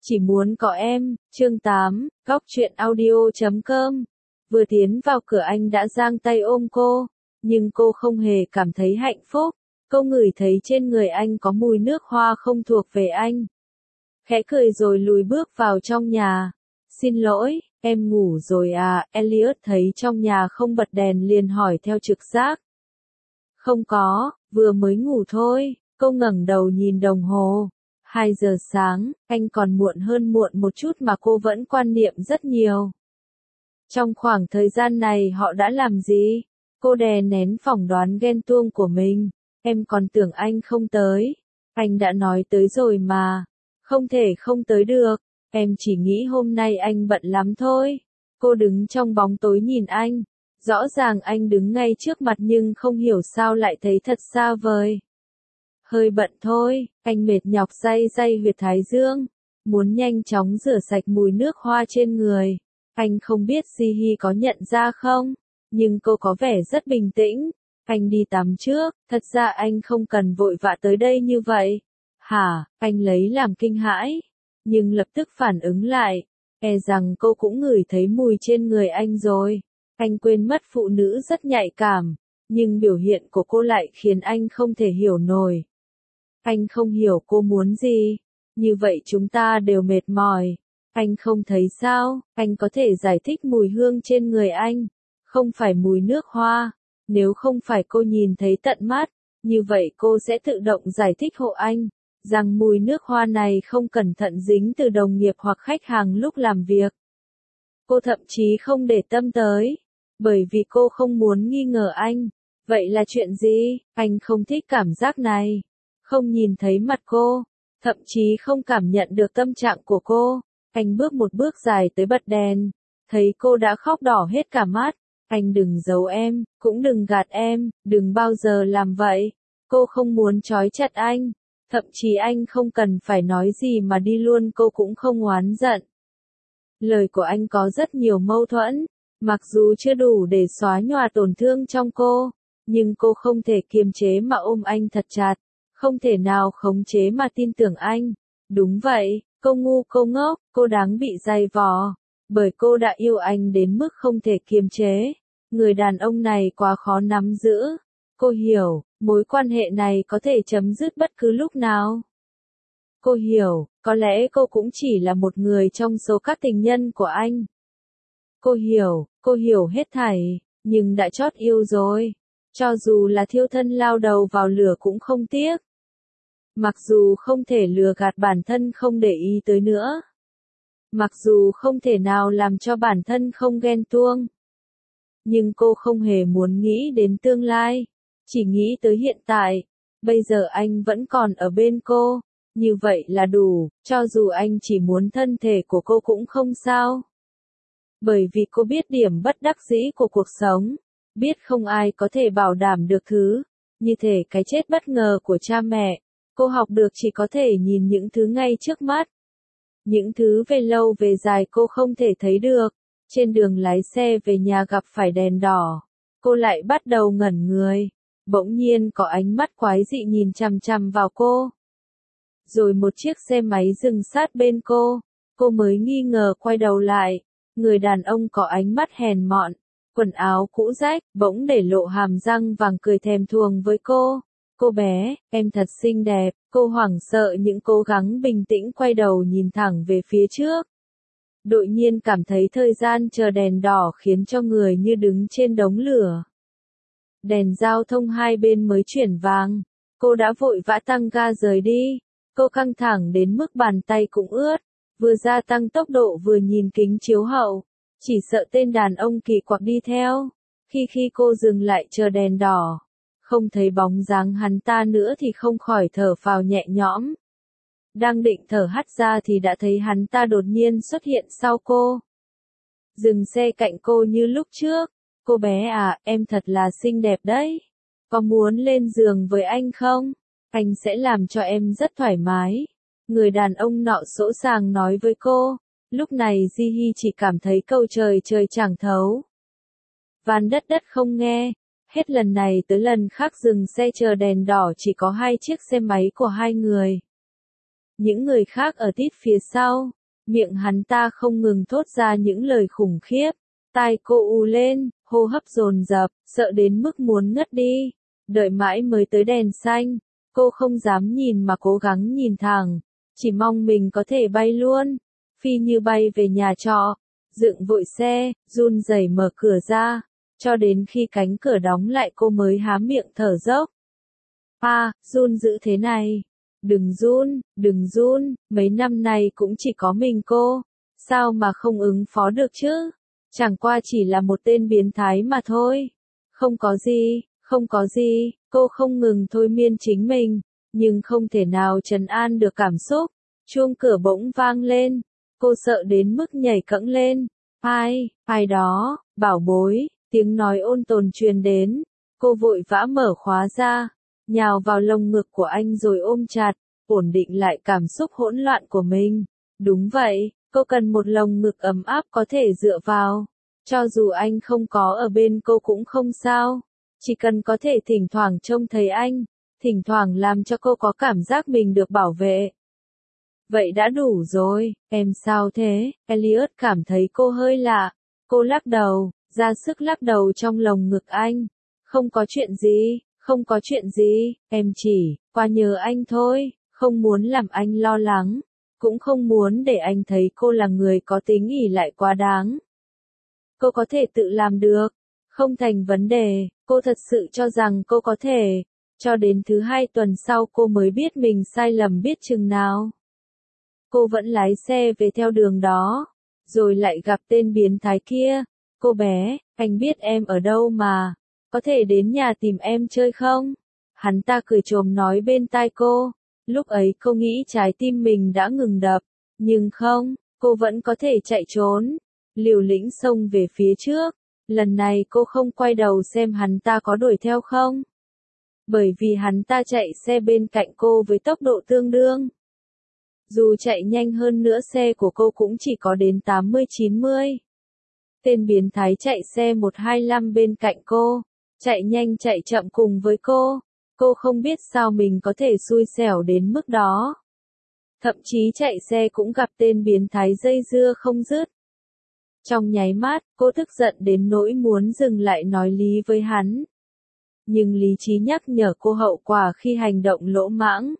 Chỉ muốn có em, chương 8, Góc truyện audio.com. Vừa tiến vào cửa anh đã giang tay ôm cô, nhưng cô không hề cảm thấy hạnh phúc. Cô ngửi thấy trên người anh có mùi nước hoa không thuộc về anh. Khẽ cười rồi lùi bước vào trong nhà. Xin lỗi, em ngủ rồi à? Elliot thấy trong nhà không bật đèn liền hỏi theo trực giác. Không có, vừa mới ngủ thôi. Cô ngẩng đầu nhìn đồng hồ. 2 giờ sáng, anh còn muộn hơn muộn một chút mà cô vẫn quan niệm rất nhiều. Trong khoảng thời gian này họ đã làm gì? Cô đè nén phỏng đoán ghen tuông của mình. Em còn tưởng anh không tới. Anh đã nói tới rồi mà. Không thể không tới được. Em chỉ nghĩ hôm nay anh bận lắm thôi. Cô đứng trong bóng tối nhìn anh. Rõ ràng anh đứng ngay trước mặt nhưng không hiểu sao lại thấy thật xa vời. Hơi bận thôi, anh mệt nhọc day huyệt thái dương, muốn nhanh chóng rửa sạch mùi nước hoa trên người. Anh không biết Jihi có nhận ra không, nhưng cô có vẻ rất bình tĩnh. Anh đi tắm trước, thật ra anh không cần vội vã tới đây như vậy. Hả, anh lấy làm kinh hãi, nhưng lập tức phản ứng lại, e rằng cô cũng ngửi thấy mùi trên người anh rồi. Anh quên mất phụ nữ rất nhạy cảm, nhưng biểu hiện của cô lại khiến anh không thể hiểu nổi. Anh không hiểu cô muốn gì. Như vậy chúng ta đều mệt mỏi. Anh không thấy sao, anh có thể giải thích mùi hương trên người anh. Không phải mùi nước hoa. Nếu không phải cô nhìn thấy tận mắt, như vậy cô sẽ tự động giải thích hộ anh. Rằng mùi nước hoa này không cẩn thận dính từ đồng nghiệp hoặc khách hàng lúc làm việc. Cô thậm chí không để tâm tới. Bởi vì cô không muốn nghi ngờ anh. Vậy là chuyện gì? Anh không thích cảm giác này. Không nhìn thấy mặt cô, thậm chí không cảm nhận được tâm trạng của cô. Anh bước một bước dài tới bật đèn, thấy cô đã khóc đỏ hết cả mắt. Anh đừng giấu em, cũng đừng gạt em, đừng bao giờ làm vậy. Cô không muốn trói chặt anh, thậm chí anh không cần phải nói gì mà đi luôn cô cũng không oán giận. Lời của anh có rất nhiều mâu thuẫn, mặc dù chưa đủ để xóa nhòa tổn thương trong cô, nhưng cô không thể kiềm chế mà ôm anh thật chặt. Không thể nào khống chế mà tin tưởng anh. Đúng vậy, cô ngu cô ngốc, cô đáng bị dày vò. Bởi cô đã yêu anh đến mức không thể kiềm chế. Người đàn ông này quá khó nắm giữ. Cô hiểu, mối quan hệ này có thể chấm dứt bất cứ lúc nào. Cô hiểu, có lẽ cô cũng chỉ là một người trong số các tình nhân của anh. Cô hiểu hết thảy, nhưng đã chót yêu rồi. Cho dù là thiêu thân lao đầu vào lửa cũng không tiếc. Mặc dù không thể lừa gạt bản thân không để ý tới nữa. Mặc dù không thể nào làm cho bản thân không ghen tuông. Nhưng cô không hề muốn nghĩ đến tương lai. Chỉ nghĩ tới hiện tại. Bây giờ anh vẫn còn ở bên cô. Như vậy là đủ, cho dù anh chỉ muốn thân thể của cô cũng không sao. Bởi vì cô biết điểm bất đắc dĩ của cuộc sống. Biết không ai có thể bảo đảm được thứ. Như thể cái chết bất ngờ của cha mẹ. Cô học được chỉ có thể nhìn những thứ ngay trước mắt. Những thứ về lâu về dài cô không thể thấy được. Trên đường lái xe về nhà gặp phải đèn đỏ. Cô lại bắt đầu ngẩn người. Bỗng nhiên có ánh mắt quái dị nhìn chằm chằm vào cô. Rồi một chiếc xe máy dừng sát bên cô. Cô mới nghi ngờ quay đầu lại. Người đàn ông có ánh mắt hèn mọn. Quần áo cũ rách, bỗng để lộ hàm răng vàng cười thèm thuồng với cô. Cô bé, em thật xinh đẹp, cô hoảng sợ những cố gắng bình tĩnh quay đầu nhìn thẳng về phía trước. Đột nhiên cảm thấy thời gian chờ đèn đỏ khiến cho người như đứng trên đống lửa. Đèn giao thông hai bên mới chuyển vàng, cô đã vội vã tăng ga rời đi. Cô căng thẳng đến mức bàn tay cũng ướt, vừa gia tăng tốc độ vừa nhìn kính chiếu hậu, chỉ sợ tên đàn ông kỳ quặc đi theo. Khi cô dừng lại chờ đèn đỏ, không thấy bóng dáng hắn ta nữa thì không khỏi thở phào nhẹ nhõm. Đang định thở hắt ra thì đã thấy hắn ta đột nhiên xuất hiện sau cô. Dừng xe cạnh cô như lúc trước. Cô bé à, em thật là xinh đẹp đấy. Có muốn lên giường với anh không? Anh sẽ làm cho em rất thoải mái. Người đàn ông nọ sỗ sàng nói với cô. Lúc này Jihi chỉ cảm thấy câu trời chẳng thấu. Van đất không nghe. Hết lần này tới lần khác dừng xe chờ đèn đỏ chỉ có 2 chiếc xe máy của 2 người. Những người khác ở tít phía sau, miệng hắn ta không ngừng thốt ra những lời khủng khiếp. Tai cô ù lên, hô hấp dồn dập, sợ đến mức muốn ngất đi. Đợi mãi mới tới đèn xanh, cô không dám nhìn mà cố gắng nhìn thẳng, chỉ mong mình có thể bay luôn. Phi như bay về nhà trọ, dựng vội xe, run rẩy mở cửa ra, cho đến khi cánh cửa đóng lại cô mới há miệng thở dốc. Run dữ thế này. Đừng run, mấy năm nay cũng chỉ có mình cô, sao mà không ứng phó được chứ? Chẳng qua chỉ là một tên biến thái mà thôi. Không có gì, cô không ngừng thôi miên chính mình, nhưng không thể nào trấn an được cảm xúc. Chuông cửa bỗng vang lên, cô sợ đến mức nhảy cẫng lên. Ai đó, bảo bối, tiếng nói ôn tồn truyền đến. Cô vội vã mở khóa ra, nhào vào lồng ngực của anh rồi ôm chặt, ổn định lại cảm xúc hỗn loạn của mình. Đúng vậy, cô cần một lồng ngực ấm áp có thể dựa vào. Cho dù anh không có ở bên cô cũng không sao. Chỉ cần có thể thỉnh thoảng trông thấy anh, thỉnh thoảng làm cho cô có cảm giác mình được bảo vệ. Vậy đã đủ rồi, em sao thế? Elliot cảm thấy cô hơi lạ. Cô lắc đầu, ra sức lắc đầu trong lồng ngực anh. Không có chuyện gì, em chỉ qua nhớ anh thôi, không muốn làm anh lo lắng, cũng không muốn để anh thấy cô là người có tính ỷ lại quá đáng. Cô có thể tự làm được, không thành vấn đề, cô thật sự cho rằng cô có thể, cho đến thứ 2 tuần sau cô mới biết mình sai lầm biết chừng nào. Cô vẫn lái xe về theo đường đó, rồi lại gặp tên biến thái kia. Cô bé, anh biết em ở đâu mà, có thể đến nhà tìm em chơi không? Hắn ta cười trồm nói bên tai cô. Lúc ấy cô nghĩ trái tim mình đã ngừng đập, nhưng không, cô vẫn có thể chạy trốn, liều lĩnh xông về phía trước. Lần này cô không quay đầu xem hắn ta có đuổi theo không, bởi vì hắn ta chạy xe bên cạnh cô với tốc độ tương đương. Dù chạy nhanh hơn nữa xe của cô cũng chỉ có đến 80-90. Tên biến thái chạy xe 125 bên cạnh cô, chạy nhanh chạy chậm cùng với cô. Cô không biết sao mình có thể xui xẻo đến mức đó. Thậm chí chạy xe cũng gặp tên biến thái dây dưa không dứt. Trong nháy mắt, cô tức giận đến nỗi muốn dừng lại nói lý với hắn. Nhưng lý trí nhắc nhở cô hậu quả khi hành động lỗ mãng.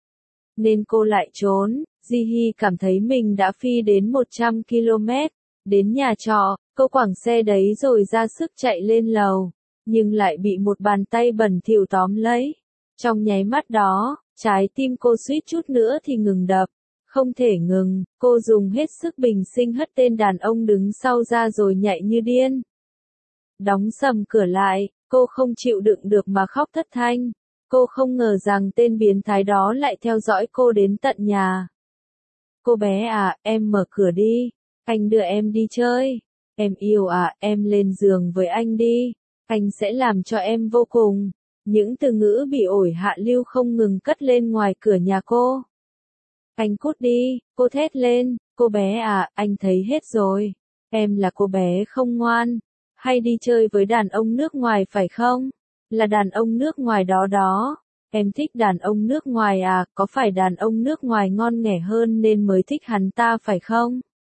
Nên cô lại trốn. Ji-hee cảm thấy mình đã phi đến 100 km. Đến nhà trọ, cô quẳng xe đấy rồi ra sức chạy lên lầu. Nhưng lại bị một bàn tay bẩn thỉu tóm lấy. Trong nháy mắt đó, trái tim cô suýt chút nữa thì ngừng đập. Không thể ngừng, cô dùng hết sức bình sinh hất tên đàn ông đứng sau ra rồi nhảy như điên. Đóng sầm cửa lại, cô không chịu đựng được mà khóc thất thanh. Cô không ngờ rằng tên biến thái đó lại theo dõi cô đến tận nhà. Cô bé à, em mở cửa đi, anh đưa em đi chơi. Em yêu à, em lên giường với anh đi, anh sẽ làm cho em vô cùng. Những từ ngữ bị ổi hạ lưu không ngừng cất lên ngoài cửa nhà cô. Anh cút đi, cô thét lên. Cô bé à, anh thấy hết rồi. Em là cô bé không ngoan, hay đi chơi với đàn ông nước ngoài phải không? Là đàn ông nước ngoài đó đó. Em thích đàn ông nước ngoài à, có phải đàn ông nước ngoài ngon nghẻ hơn nên mới thích hắn ta phải không?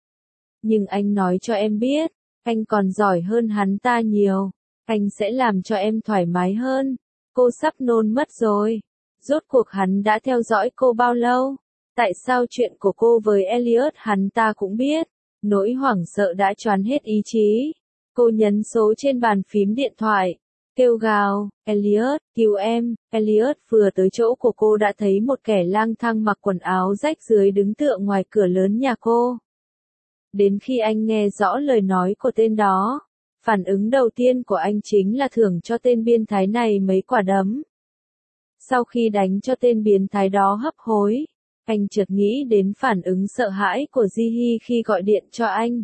Nhưng anh nói cho em biết, anh còn giỏi hơn hắn ta nhiều. Anh sẽ làm cho em thoải mái hơn. Cô sắp nôn mất rồi. Rốt cuộc hắn đã theo dõi cô bao lâu? Tại sao chuyện của cô với Elliot hắn ta cũng biết? Nỗi hoảng sợ đã choán hết ý chí. Cô nhấn số trên bàn phím điện thoại, kêu gào, Elliot, cứu em. Elliot vừa tới chỗ của cô đã thấy một kẻ lang thang mặc quần áo rách rưới đứng tựa ngoài cửa lớn nhà cô. Đến khi anh nghe rõ lời nói của tên đó, phản ứng đầu tiên của anh chính là thưởng cho tên biến thái này mấy quả đấm. Sau khi đánh cho tên biến thái đó hấp hối, anh chợt nghĩ đến phản ứng sợ hãi của Ji-hee khi gọi điện cho anh.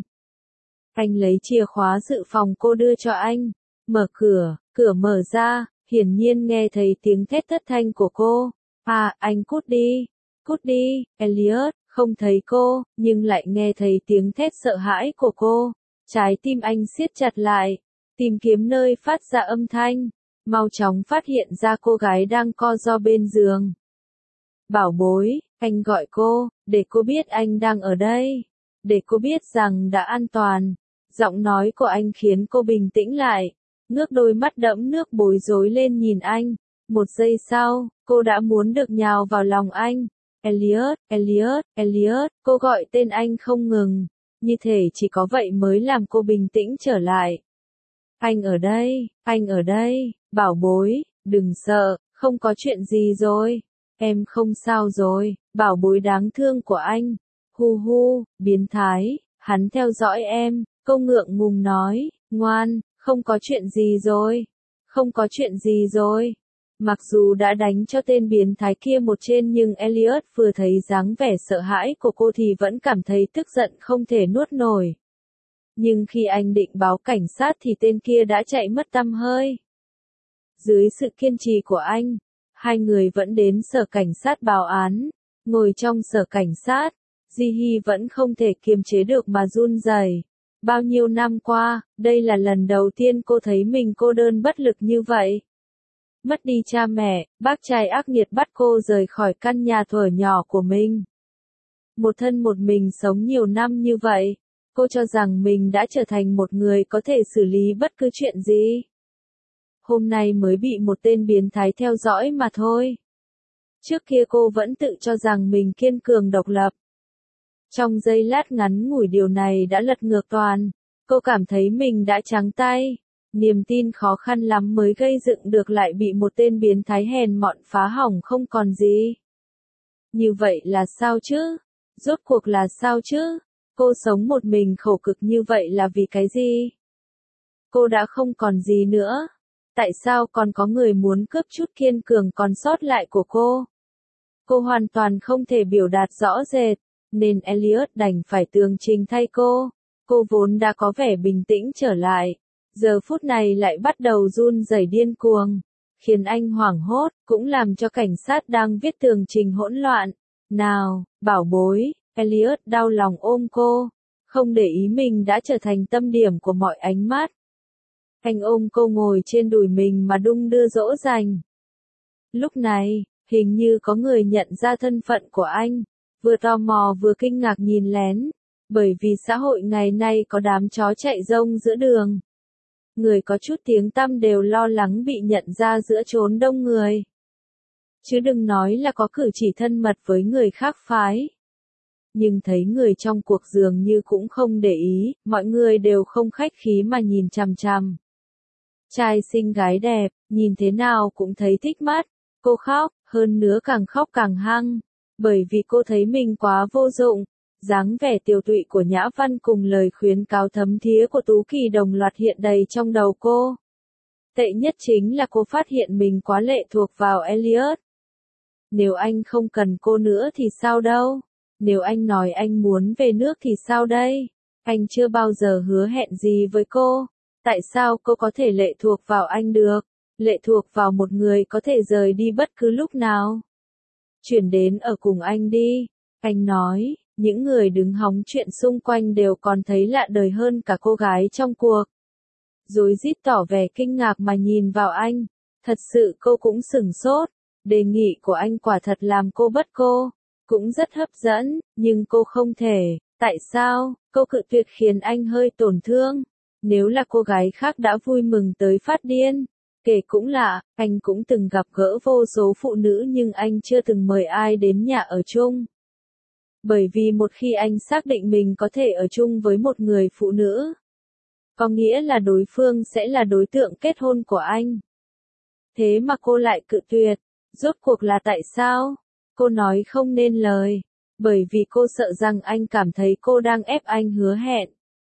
Anh lấy chìa khóa dự phòng cô đưa cho anh, mở cửa, cửa mở ra, hiển nhiên nghe thấy tiếng thét thất thanh của cô. Anh cút đi, Elliot, không thấy cô, nhưng lại nghe thấy tiếng thét sợ hãi của cô. Trái tim anh siết chặt lại, tìm kiếm nơi phát ra âm thanh, mau chóng phát hiện ra cô gái đang co ro bên giường. bảo bối, anh gọi cô, để cô biết anh đang ở đây. Để cô biết rằng đã an toàn. Giọng nói của anh khiến cô bình tĩnh lại. Ngước đôi mắt đẫm nước bối rối lên nhìn anh. Một giây sau, cô đã muốn được nhào vào lòng anh. Elliot, Elliot, Elliot, cô gọi tên anh không ngừng. Như thể chỉ có vậy mới làm cô bình tĩnh trở lại. Anh ở đây, bảo bối, đừng sợ, không có chuyện gì rồi. Em không sao rồi, bảo bối đáng thương của anh. Hu hu, biến thái, hắn theo dõi em, cô ngượng ngùng nói, ngoan, không có chuyện gì rồi. Không có chuyện gì rồi. Mặc dù đã đánh cho tên biến thái kia một trên nhưng Elliot vừa thấy dáng vẻ sợ hãi của cô thì vẫn cảm thấy tức giận không thể nuốt nổi. Nhưng khi anh định báo cảnh sát thì tên kia đã chạy mất tăm hơi. Dưới sự kiên trì của anh, hai người vẫn đến sở cảnh sát báo án. Ngồi trong sở cảnh sát, Ji-hee vẫn không thể kiềm chế được mà run rẩy. Bao nhiêu năm qua, đây là lần đầu tiên cô thấy mình cô đơn bất lực như vậy. Mất đi cha mẹ, bác trai ác nghiệt bắt cô rời khỏi căn nhà thuở nhỏ của mình. Một thân một mình sống nhiều năm như vậy, cô cho rằng mình đã trở thành một người có thể xử lý bất cứ chuyện gì. Hôm nay mới bị một tên biến thái theo dõi mà thôi. Trước kia cô vẫn tự cho rằng mình kiên cường độc lập. Trong giây lát ngắn ngủi điều này đã lật ngược toàn. Cô cảm thấy mình đã trắng tay. Niềm tin khó khăn lắm mới gây dựng được lại bị một tên biến thái hèn mọn phá hỏng không còn gì. Như vậy là sao chứ? Rốt cuộc là sao chứ? Cô sống một mình khổ cực như vậy là vì cái gì? Cô đã không còn gì nữa. Tại sao còn có người muốn cướp chút kiên cường còn sót lại của cô? Cô hoàn toàn không thể biểu đạt rõ rệt, nên Elliot đành phải tường trình thay cô. Cô vốn đã có vẻ bình tĩnh trở lại. Giờ phút này lại bắt đầu run rẩy điên cuồng, khiến anh hoảng hốt, cũng làm cho cảnh sát đang viết tường trình hỗn loạn. Nào, bảo bối, Elliot đau lòng ôm cô, không để ý mình đã trở thành tâm điểm của mọi ánh mắt. Anh ôm cô ngồi trên đùi mình mà đung đưa dỗ dành. Lúc này, hình như có người nhận ra thân phận của anh, vừa tò mò vừa kinh ngạc nhìn lén, bởi vì xã hội ngày nay có đám chó chạy rông giữa đường. Người có chút tiếng tăm đều lo lắng bị nhận ra giữa chốn đông người. Chứ đừng nói là có cử chỉ thân mật với người khác phái. Nhưng thấy người trong cuộc dường như cũng không để ý, mọi người đều không khách khí mà nhìn chằm chằm. Trai xinh gái đẹp, nhìn thế nào cũng thấy thích mắt. Cô khóc, hơn nữa càng khóc càng hăng, bởi vì cô thấy mình quá vô dụng. Dáng vẻ tiều tụy của Nhã Văn cùng lời khuyến cáo thấm thía của Tú Kỳ đồng loạt hiện đầy trong đầu cô. Tệ nhất chính là cô phát hiện mình quá lệ thuộc vào Elliot. Nếu anh không cần cô nữa thì sao đâu? Nếu anh nói anh muốn về nước thì sao đây? Anh chưa bao giờ hứa hẹn gì với cô. Tại sao cô có thể lệ thuộc vào anh được? Lệ thuộc vào một người có thể rời đi bất cứ lúc nào. Chuyển đến ở cùng anh đi. Anh nói. Những người đứng hóng chuyện xung quanh đều còn thấy lạ đời hơn cả cô gái trong cuộc. Rối rít tỏ vẻ kinh ngạc mà nhìn vào anh. Thật sự cô cũng sửng sốt. Đề nghị của anh quả thật làm cô bất cô. Cũng rất hấp dẫn, nhưng cô không thể. Tại sao? Cô cự tuyệt khiến anh hơi tổn thương. Nếu là cô gái khác đã vui mừng tới phát điên. Kể cũng lạ, anh cũng từng gặp gỡ vô số phụ nữ nhưng anh chưa từng mời ai đến nhà ở chung. Bởi vì một khi anh xác định mình có thể ở chung với một người phụ nữ, có nghĩa là đối phương sẽ là đối tượng kết hôn của anh. Thế mà cô lại cự tuyệt, rốt cuộc là tại sao? Cô nói không nên lời, bởi vì cô sợ rằng anh cảm thấy cô đang ép anh hứa hẹn.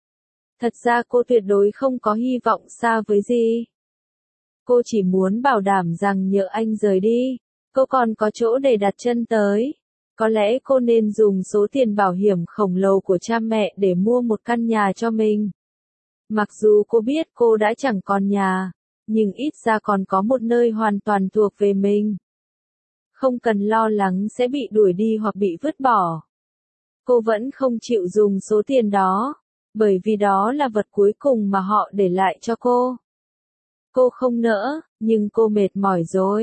Thật ra cô tuyệt đối không có hy vọng xa với gì. Cô chỉ muốn bảo đảm rằng nhỡ anh rời đi, cô còn có chỗ để đặt chân tới. Có lẽ cô nên dùng số tiền bảo hiểm khổng lồ của cha mẹ để mua một căn nhà cho mình. Mặc dù cô biết cô đã chẳng còn nhà, nhưng ít ra còn có một nơi hoàn toàn thuộc về mình. Không cần lo lắng sẽ bị đuổi đi hoặc bị vứt bỏ. Cô vẫn không chịu dùng số tiền đó, bởi vì đó là vật cuối cùng mà họ để lại cho cô. Cô không nỡ, nhưng cô mệt mỏi rồi.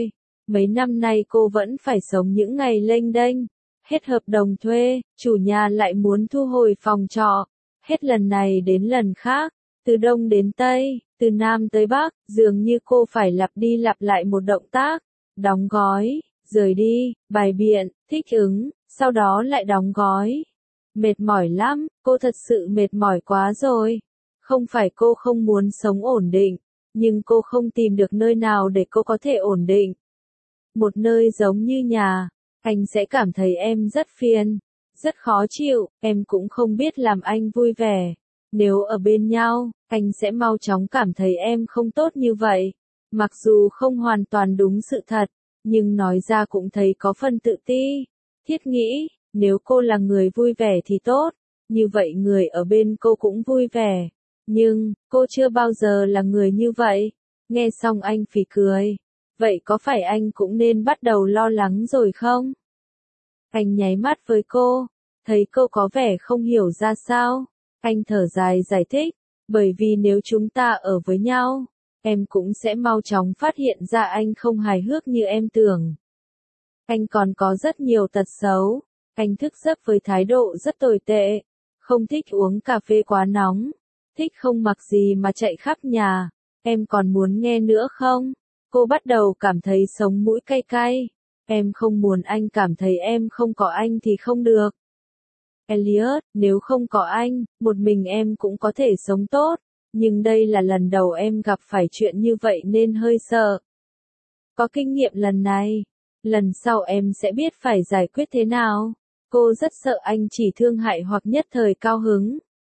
Mấy năm nay cô vẫn phải sống những ngày lênh đênh. Hết hợp đồng thuê, chủ nhà lại muốn thu hồi phòng trọ. Hết lần này đến lần khác, từ Đông đến Tây, từ Nam tới Bắc, dường như cô phải lặp đi lặp lại một động tác. Đóng gói, rời đi, bày biện, thích ứng, sau đó lại đóng gói. Mệt mỏi lắm, cô thật sự mệt mỏi quá rồi. Không phải cô không muốn sống ổn định, nhưng cô không tìm được nơi nào để cô có thể ổn định. Một nơi giống như nhà, anh sẽ cảm thấy em rất phiền, rất khó chịu, em cũng không biết làm anh vui vẻ. Nếu ở bên nhau, anh sẽ mau chóng cảm thấy em không tốt như vậy. Mặc dù không hoàn toàn đúng sự thật, nhưng nói ra cũng thấy có phần tự ti. Thiết nghĩ, nếu cô là người vui vẻ thì tốt, như vậy người ở bên cô cũng vui vẻ. Nhưng, cô chưa bao giờ là người như vậy. Nghe xong anh phì cười. Vậy có phải anh cũng nên bắt đầu lo lắng rồi không? Anh nháy mắt với cô, thấy cô có vẻ không hiểu ra sao. Anh thở dài giải thích, bởi vì nếu chúng ta ở với nhau, em cũng sẽ mau chóng phát hiện ra anh không hài hước như em tưởng. Anh còn có rất nhiều tật xấu, anh thức giấc với thái độ rất tồi tệ, không thích uống cà phê quá nóng, thích không mặc gì mà chạy khắp nhà. Em còn muốn nghe nữa không? Cô bắt đầu cảm thấy sống mũi cay cay. Em không muốn anh cảm thấy em không có anh thì không được. Elliot, nếu không có anh, một mình em cũng có thể sống tốt. Nhưng đây là lần đầu em gặp phải chuyện như vậy nên hơi sợ. Có kinh nghiệm lần này, lần sau em sẽ biết phải giải quyết thế nào. Cô rất sợ anh chỉ thương hại hoặc nhất thời cao hứng.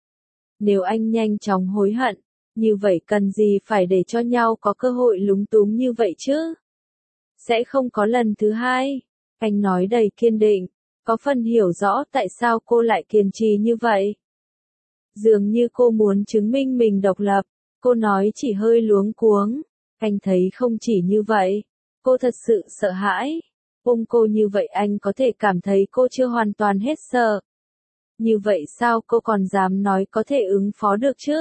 Nếu anh nhanh chóng hối hận, như vậy cần gì phải để cho nhau có cơ hội lúng túng như vậy chứ? Sẽ không có lần thứ hai. Anh nói đầy kiên định, có phần hiểu rõ tại sao cô lại kiên trì như vậy. Dường như cô muốn chứng minh mình độc lập, cô nói chỉ hơi luống cuống. Anh thấy không chỉ như vậy, cô thật sự sợ hãi. Ôm cô như vậy anh có thể cảm thấy cô chưa hoàn toàn hết sợ. Như vậy sao cô còn dám nói có thể ứng phó được chứ?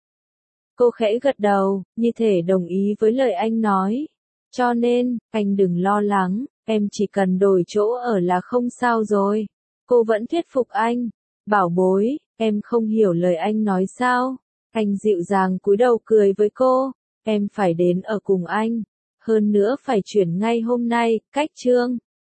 Cô khẽ gật đầu, như thể đồng ý với lời anh nói. Cho nên, anh đừng lo lắng, em chỉ cần đổi chỗ ở là không sao rồi. Cô vẫn thuyết phục anh. Bảo bối, em không hiểu lời anh nói sao? Anh dịu dàng cúi đầu cười với cô. Em phải đến ở cùng anh. Hơn nữa phải chuyển ngay hôm nay, cách Trương.